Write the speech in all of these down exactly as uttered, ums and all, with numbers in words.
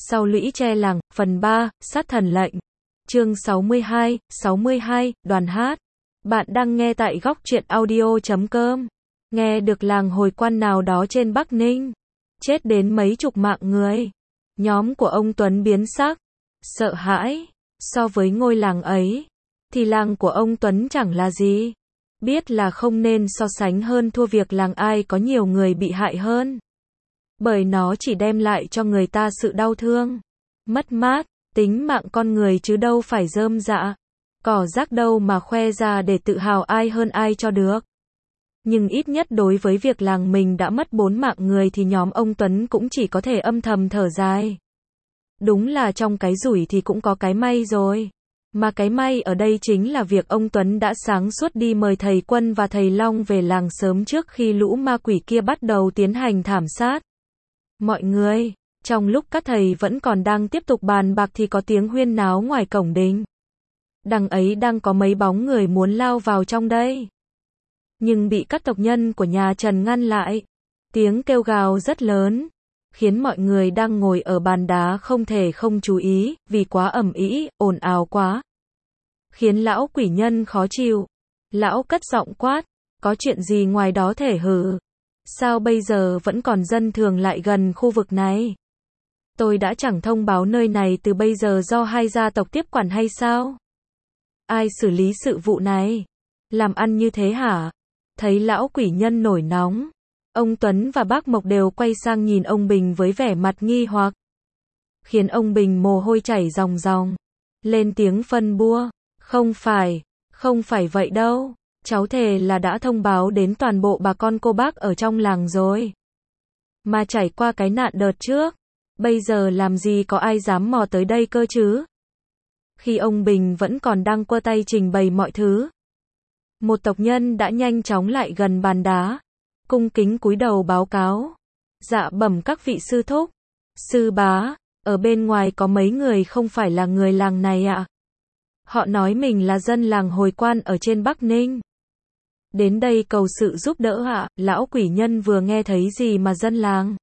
Sau lũy tre làng, phần ba, sát thần lệnh. Chương sáu mươi hai, sáu mươi hai, đoàn hát. Bạn đang nghe tại góc truyện audio chấm com. Nghe được làng hồi quan nào đó trên Bắc Ninh. Chết đến mấy chục mạng người. Nhóm của ông Tuấn biến sắc. Sợ hãi. So với ngôi làng ấy, thì làng của ông Tuấn chẳng là gì. Biết là không nên so sánh hơn thua việc làng ai có nhiều người bị hại hơn. Bởi nó chỉ đem lại cho người ta sự đau thương, mất mát, tính mạng con người chứ đâu phải rơm rạ, cỏ rác đâu mà khoe ra để tự hào ai hơn ai cho được. Nhưng ít nhất đối với việc làng mình đã mất bốn mạng người thì nhóm ông Tuấn cũng chỉ có thể âm thầm thở dài. Đúng là trong cái rủi thì cũng có cái may rồi. Mà cái may ở đây chính là việc ông Tuấn đã sáng suốt đi mời thầy Quân và thầy Long về làng sớm trước khi lũ ma quỷ kia bắt đầu tiến hành thảm sát. Mọi người, trong lúc các thầy vẫn còn đang tiếp tục bàn bạc thì có tiếng huyên náo ngoài cổng đình. Đằng ấy đang có mấy bóng người muốn lao vào trong đây. Nhưng bị các tộc nhân của nhà Trần ngăn lại. Tiếng kêu gào rất lớn, khiến mọi người đang ngồi ở bàn đá không thể không chú ý, vì quá ầm ĩ, ồn ào quá. Khiến lão quỷ nhân khó chịu. Lão cất giọng quát, có chuyện gì ngoài đó thể hử? Sao bây giờ vẫn còn dân thường lại gần khu vực này? Tôi đã chẳng thông báo nơi này từ bây giờ do hai gia tộc tiếp quản hay sao? Ai xử lý sự vụ này? Làm ăn như thế hả? Thấy lão quỷ nhân nổi nóng, ông Tuấn và bác Mộc đều quay sang nhìn ông Bình với vẻ mặt nghi hoặc. Khiến ông Bình mồ hôi chảy ròng ròng. Lên tiếng phân bua. Không phải, không phải vậy đâu. Cháu thề là đã thông báo đến toàn bộ bà con cô bác ở trong làng rồi. Mà trải qua cái nạn đợt trước, bây giờ làm gì có ai dám mò tới đây cơ chứ? Khi ông Bình vẫn còn đang quơ tay trình bày mọi thứ, một tộc nhân đã nhanh chóng lại gần bàn đá, cung kính cúi đầu báo cáo. Dạ bẩm các vị sư thúc, sư bá, ở bên ngoài có mấy người không phải là người làng này ạ. Họ nói mình là dân làng Hồi Quan ở trên Bắc Ninh. Đến đây cầu sự giúp đỡ ạ. Lão quỷ nhân vừa nghe thấy gì mà dân làng,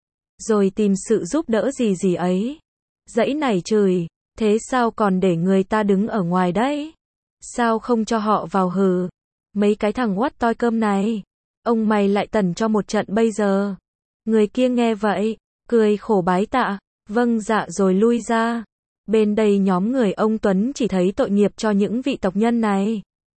rồi tìm sự giúp đỡ gì gì ấy. Dãy nảy chửi, thế sao còn để người ta đứng ở ngoài đấy? Sao không cho họ vào hừ? Mấy cái thằng quắt toi cơm này, ông mày lại tẩn cho một trận bây giờ. Người kia nghe vậy, cười khổ bái tạ, vâng dạ rồi lui ra. Bên đây nhóm người ông Tuấn chỉ thấy tội nghiệp cho những vị tộc nhân này.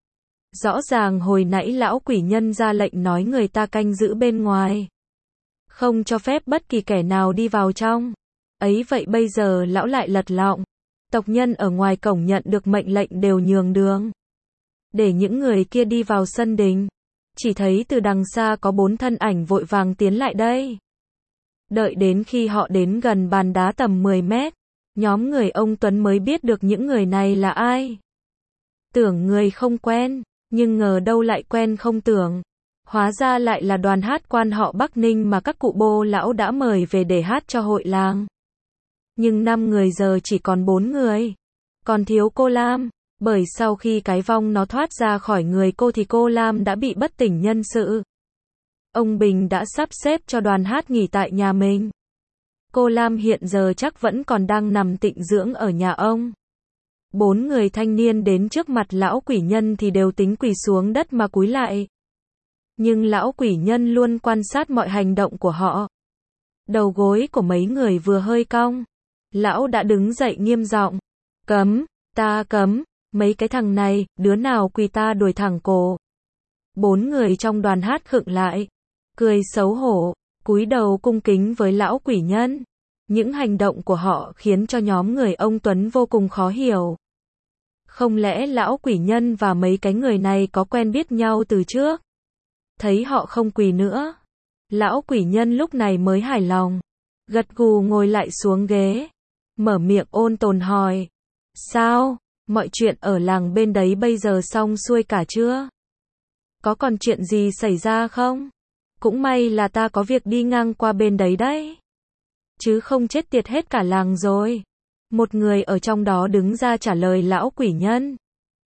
Rõ ràng hồi nãy lão quỷ nhân ra lệnh nói người ta canh giữ bên ngoài, không cho phép bất kỳ kẻ nào đi vào trong. Ấy vậy bây giờ lão lại lật lọng. Tộc nhân ở ngoài cổng nhận được mệnh lệnh đều nhường đường, để những người kia đi vào sân đình. Chỉ thấy từ đằng xa có bốn thân ảnh vội vàng tiến lại đây. Đợi đến khi họ đến gần bàn đá tầm mười mét, nhóm người ông Tuấn mới biết được những người này là ai. Tưởng người không quen, nhưng ngờ đâu lại quen không tưởng. Hóa ra lại là đoàn hát quan họ Bắc Ninh mà các cụ bô lão đã mời về để hát cho hội làng. Nhưng năm người giờ chỉ còn bốn người. Còn thiếu cô Lam, bởi sau khi cái vong nó thoát ra khỏi người cô thì cô Lam đã bị bất tỉnh nhân sự. Ông Bình đã sắp xếp cho đoàn hát nghỉ tại nhà mình. Cô Lam hiện giờ chắc vẫn còn đang nằm tịnh dưỡng ở nhà ông. Bốn người thanh niên đến trước mặt lão quỷ nhân thì đều tính quỳ xuống đất mà cúi lại. Nhưng lão quỷ nhân luôn quan sát mọi hành động của họ. Đầu gối của mấy người vừa hơi cong, lão đã đứng dậy nghiêm giọng. Cấm, ta cấm, mấy cái thằng này, đứa nào quỳ ta đuổi thẳng cổ. Bốn người trong đoàn hát khựng lại, cười xấu hổ, cúi đầu cung kính với lão quỷ nhân. Những hành động của họ khiến cho nhóm người ông Tuấn vô cùng khó hiểu. Không lẽ lão quỷ nhân và mấy cái người này có quen biết nhau từ trước? Thấy họ không quỳ nữa, lão quỷ nhân lúc này mới hài lòng, gật gù ngồi lại xuống ghế, mở miệng ôn tồn hỏi. Sao, mọi chuyện ở làng bên đấy bây giờ xong xuôi cả chưa? Có còn chuyện gì xảy ra không? Cũng may là ta có việc đi ngang qua bên đấy đấy, chứ không chết tiệt hết cả làng rồi. Một người ở trong đó đứng ra trả lời lão quỷ nhân.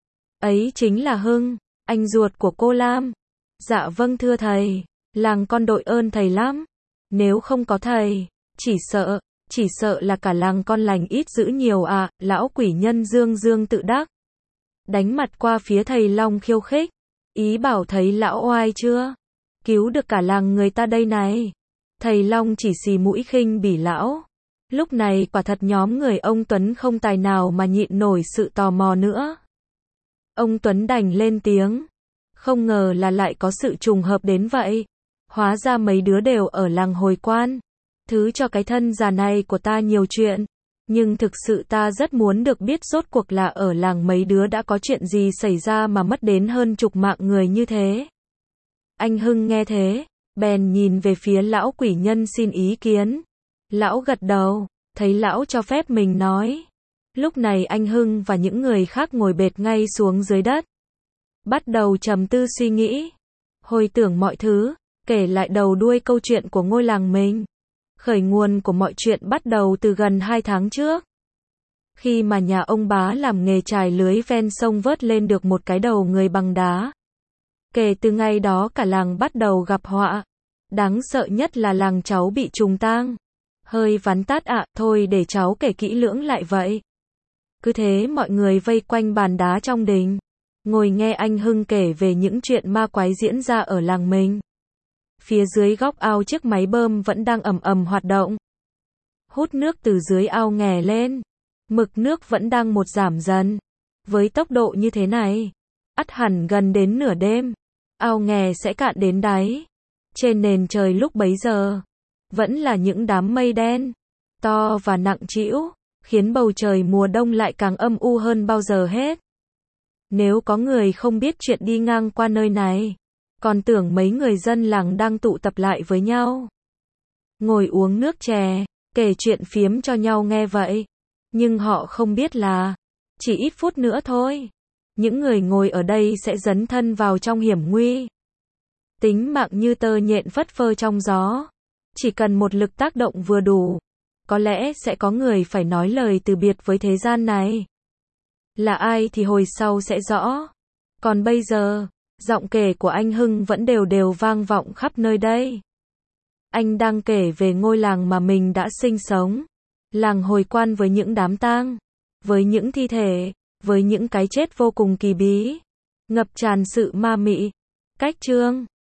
Ấy chính là Hưng, anh ruột của cô Lam. Dạ vâng thưa thầy, làng con đội ơn thầy lắm. Nếu không có thầy, chỉ sợ chỉ sợ là cả làng con lành ít dữ nhiều à, lão quỷ nhân dương dương tự đắc. Đánh mặt qua phía thầy Long khiêu khích, ý bảo thấy lão oai chưa? Cứu được cả làng người ta đây này. Thầy Long chỉ xì mũi khinh bỉ lão. Lúc này quả thật nhóm người ông Tuấn không tài nào mà nhịn nổi sự tò mò nữa. Ông Tuấn đành lên tiếng. Không ngờ là lại có sự trùng hợp đến vậy. Hóa ra mấy đứa đều ở làng Hồi Quan. Thứ cho cái thân già này của ta nhiều chuyện. Nhưng thực sự ta rất muốn được biết rốt cuộc là ở làng mấy đứa đã có chuyện gì xảy ra mà mất đến hơn chục mạng người như thế. Anh Hưng nghe thế, bèn nhìn về phía lão quỷ nhân xin ý kiến. Lão gật đầu, thấy lão cho phép mình nói. Lúc này anh Hưng và những người khác ngồi bệt ngay xuống dưới đất. Bắt đầu trầm tư suy nghĩ. Hồi tưởng mọi thứ, kể lại đầu đuôi câu chuyện của ngôi làng mình. Khởi nguồn của mọi chuyện bắt đầu từ gần hai tháng trước. Khi mà nhà ông bá làm nghề chài lưới ven sông vớt lên được một cái đầu người bằng đá. Kể từ ngày đó cả làng bắt đầu gặp họa. Đáng sợ nhất là làng cháu bị trùng tang. Hơi vắn tắt ạ, à, thôi để cháu kể kỹ lưỡng lại vậy. Cứ thế mọi người vây quanh bàn đá trong đình. Ngồi nghe anh Hưng kể về những chuyện ma quái diễn ra ở làng mình. Phía dưới góc ao chiếc máy bơm vẫn đang ầm ầm hoạt động. Hút nước từ dưới ao nghè lên. Mực nước vẫn đang một giảm dần. Với tốc độ như thế này, ắt hẳn gần đến nửa đêm, ao nghè sẽ cạn đến đáy. Trên nền trời lúc bấy giờ, vẫn là những đám mây đen, to và nặng trĩu, khiến bầu trời mùa đông lại càng âm u hơn bao giờ hết. Nếu có người không biết chuyện đi ngang qua nơi này, còn tưởng mấy người dân làng đang tụ tập lại với nhau. Ngồi uống nước chè, kể chuyện phiếm cho nhau nghe vậy. Nhưng họ không biết là, chỉ ít phút nữa thôi, những người ngồi ở đây sẽ dấn thân vào trong hiểm nguy. Tính mạng như tơ nhện phất phơ trong gió. Chỉ cần một lực tác động vừa đủ, có lẽ sẽ có người phải nói lời từ biệt với thế gian này. Là ai thì hồi sau sẽ rõ. Còn bây giờ, giọng kể của anh Hưng vẫn đều đều vang vọng khắp nơi đây. Anh đang kể về ngôi làng mà mình đã sinh sống. Làng Hồi Quan với những đám tang, với những thi thể, với những cái chết vô cùng kỳ bí, ngập tràn sự ma mị. Cách chương